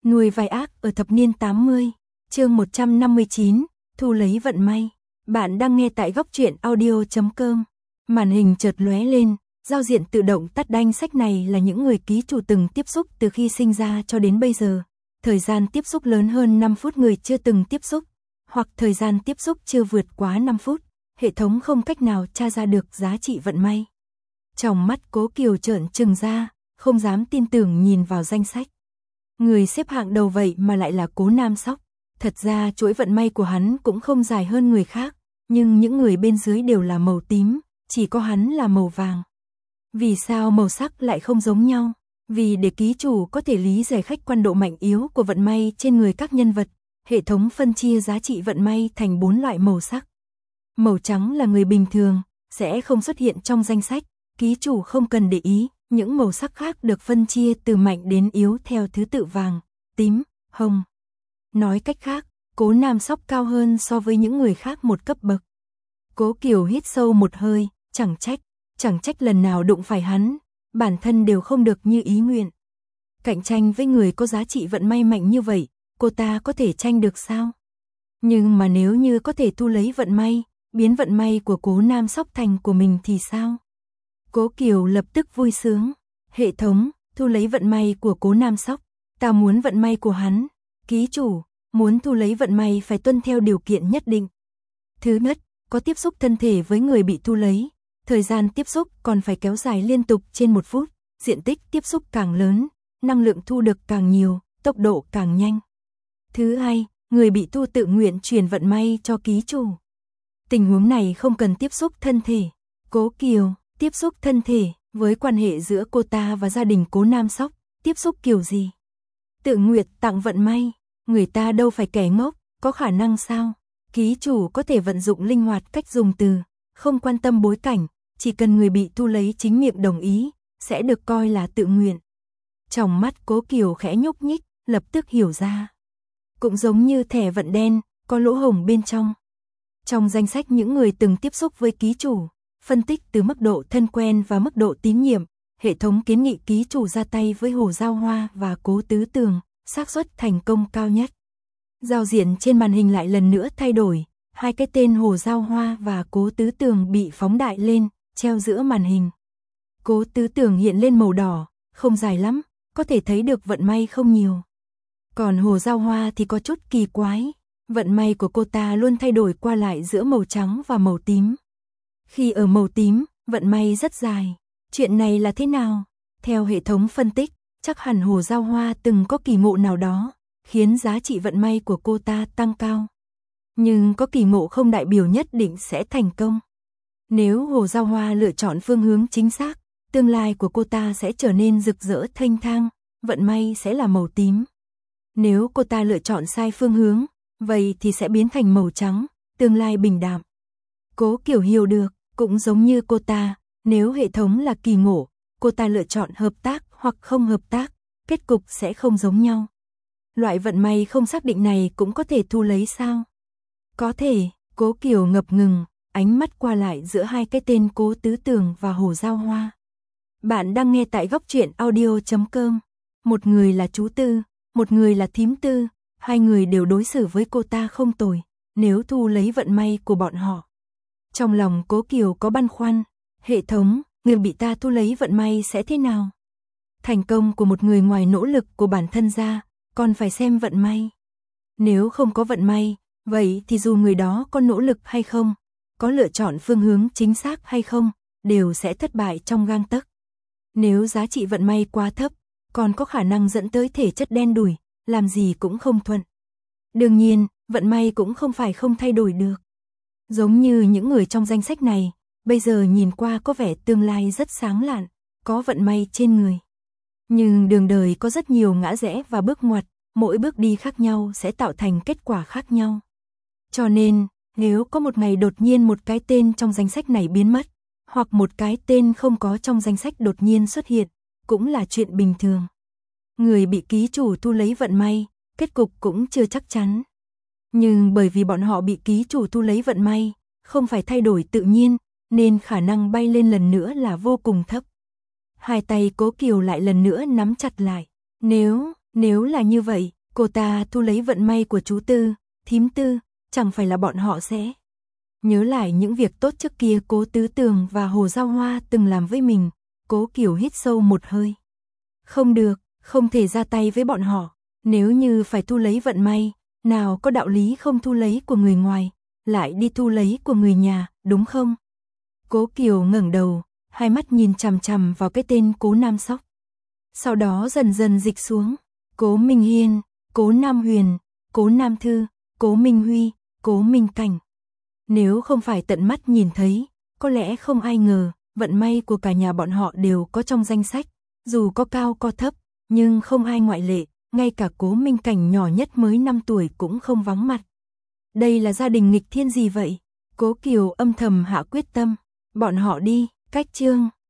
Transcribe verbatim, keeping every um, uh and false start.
Nuôi vai ác ở thập niên tám mươi, chương một trăm năm mươi chín, thu lấy vận may. Bạn đang nghe tại góc truyện audio chấm com. Màn hình chợt lóe lên, giao diện tự động tắt đanh sách này là những người ký chủ từng tiếp xúc từ khi sinh ra cho đến bây giờ. Thời gian tiếp xúc lớn hơn năm phút người chưa từng tiếp xúc, hoặc thời gian tiếp xúc chưa vượt quá năm phút. Hệ thống không cách nào tra ra được giá trị vận may. Trong mắt Cố Kiều trợn trừng ra, không dám tin tưởng nhìn vào danh sách. Người xếp hạng đầu vậy mà lại là Cố Nam Sóc. Thật ra chuỗi vận may của hắn cũng không dài hơn người khác, nhưng những người bên dưới đều là màu tím, chỉ có hắn là màu vàng. Vì sao màu sắc lại không giống nhau? Vì để ký chủ có thể lý giải khách quan độ mạnh yếu của vận may trên người các nhân vật, hệ thống phân chia giá trị vận may thành bốn loại màu sắc. Màu trắng là người bình thường, sẽ không xuất hiện trong danh sách, ký chủ không cần để ý, những màu sắc khác được phân chia từ mạnh đến yếu theo thứ tự vàng, tím, hồng. Nói cách khác, Cố Nam Sóc cao hơn so với những người khác một cấp bậc. Cố Kiều hít sâu một hơi, chẳng trách, chẳng trách lần nào đụng phải hắn, bản thân đều không được như ý nguyện. Cạnh tranh với người có giá trị vận may mạnh như vậy, cô ta có thể tranh được sao? Nhưng mà nếu như có thể thu lấy vận may, biến vận may của Cố Nam Sóc thành của mình thì sao? Cố Kiều lập tức vui sướng. Hệ thống, thu lấy vận may của Cố Nam Sóc. Ta muốn vận may của hắn. Ký chủ, muốn thu lấy vận may phải tuân theo điều kiện nhất định. Thứ nhất, có tiếp xúc thân thể với người bị thu lấy. Thời gian tiếp xúc còn phải kéo dài liên tục trên một phút. Diện tích tiếp xúc càng lớn, năng lượng thu được càng nhiều, tốc độ càng nhanh. Thứ hai, người bị thu tự nguyện truyền vận may cho ký chủ. Tình huống này không cần tiếp xúc thân thể. Cố Kiều, tiếp xúc thân thể, với quan hệ giữa cô ta và gia đình Cố Nam Sóc, tiếp xúc kiểu gì? Tự nguyện tặng vận may, người ta đâu phải kẻ ngốc, có khả năng sao? Ký chủ có thể vận dụng linh hoạt cách dùng từ, không quan tâm bối cảnh, chỉ cần người bị thu lấy chính miệng đồng ý, sẽ được coi là tự nguyện. Trong mắt Cố Kiều khẽ nhúc nhích, lập tức hiểu ra. Cũng giống như thẻ vận đen, có lỗ hổng bên trong. Trong danh sách những người từng tiếp xúc với ký chủ, phân tích từ mức độ thân quen và mức độ tín nhiệm, hệ thống kiến nghị ký chủ ra tay với Hồ Giao Hoa và Cố Tứ Tường, xác suất thành công cao nhất. Giao diện trên màn hình lại lần nữa thay đổi, hai cái tên Hồ Giao Hoa và Cố Tứ Tường bị phóng đại lên, treo giữa màn hình. Cố Tứ Tường hiện lên màu đỏ, không dài lắm, có thể thấy được vận may không nhiều. Còn Hồ Giao Hoa thì có chút kỳ quái, vận may của cô ta luôn thay đổi qua lại giữa màu trắng và màu tím. Khi ở màu tím, vận may rất dài. Chuyện này là thế nào? Theo hệ thống phân tích, chắc hẳn Hồ Giao Hoa từng có kỳ ngộ nào đó, khiến giá trị vận may của cô ta tăng cao. Nhưng có kỳ ngộ không đại biểu nhất định sẽ thành công. Nếu Hồ Giao Hoa lựa chọn phương hướng chính xác, tương lai của cô ta sẽ trở nên rực rỡ thênh thang, vận may sẽ là màu tím. Nếu cô ta lựa chọn sai phương hướng, vậy thì sẽ biến thành màu trắng, tương lai bình đạm. Cố Kiều hiểu được, cũng giống như cô ta, nếu hệ thống là kỳ ngộ, cô ta lựa chọn hợp tác hoặc không hợp tác, kết cục sẽ không giống nhau. Loại vận may không xác định này cũng có thể thu lấy sao? Có thể, Cố Kiều ngập ngừng, ánh mắt qua lại giữa hai cái tên Cố Tứ Tường và Hồ Giao Hoa. Bạn đang nghe tại góc truyện audio chấm com. Một người là chú Tư, một người là thím Tư, hai người đều đối xử với cô ta không tồi, nếu thu lấy vận may của bọn họ. Trong lòng Cố Kiều có băn khoăn, hệ thống, người bị ta thu lấy vận may sẽ thế nào? Thành công của một người ngoài nỗ lực của bản thân ra, còn phải xem vận may. Nếu không có vận may, vậy thì dù người đó có nỗ lực hay không, có lựa chọn phương hướng chính xác hay không, đều sẽ thất bại trong gang tấc. Nếu giá trị vận may quá thấp, còn có khả năng dẫn tới thể chất đen đủi, làm gì cũng không thuận. Đương nhiên, vận may cũng không phải không thay đổi được. Giống như những người trong danh sách này, bây giờ nhìn qua có vẻ tương lai rất sáng lạn, có vận may trên người. Nhưng đường đời có rất nhiều ngã rẽ và bước ngoặt, mỗi bước đi khác nhau sẽ tạo thành kết quả khác nhau. Cho nên, nếu có một ngày đột nhiên một cái tên trong danh sách này biến mất, hoặc một cái tên không có trong danh sách đột nhiên xuất hiện, cũng là chuyện bình thường. Người bị ký chủ thu lấy vận may, kết cục cũng chưa chắc chắn. Nhưng bởi vì bọn họ bị ký chủ thu lấy vận may, không phải thay đổi tự nhiên, nên khả năng bay lên lần nữa là vô cùng thấp. Hai tay Cố Kiều lại lần nữa nắm chặt lại. Nếu, nếu là như vậy, Cô ta thu lấy vận may của chú Tư, thím Tư, chẳng phải là bọn họ sẽ nhớ lại những việc tốt trước kia Cố Tứ Tường và Hồ Giao Hoa từng làm với mình. Cố Kiều hít sâu một hơi. Không được, không thể ra tay với bọn họ. Nếu như phải thu lấy vận may, nào có đạo lý không thu lấy của người ngoài, lại đi thu lấy của người nhà, đúng không? Cố Kiều ngẩng đầu, hai mắt nhìn chằm chằm vào cái tên Cố Nam Sóc. Sau đó dần dần dịch xuống. Cố Minh Hiên, Cố Nam Huyền, Cố Nam Thư, Cố Minh Huy, Cố Minh Cảnh. Nếu không phải tận mắt nhìn thấy, có lẽ không ai ngờ, vận may của cả nhà bọn họ đều có trong danh sách, dù có cao có thấp, nhưng không ai ngoại lệ, ngay cả Cố Minh Cảnh nhỏ nhất mới năm tuổi cũng không vắng mặt. Đây là gia đình nghịch thiên gì vậy? Cố Kiều âm thầm hạ quyết tâm, bọn họ đi, cách chương.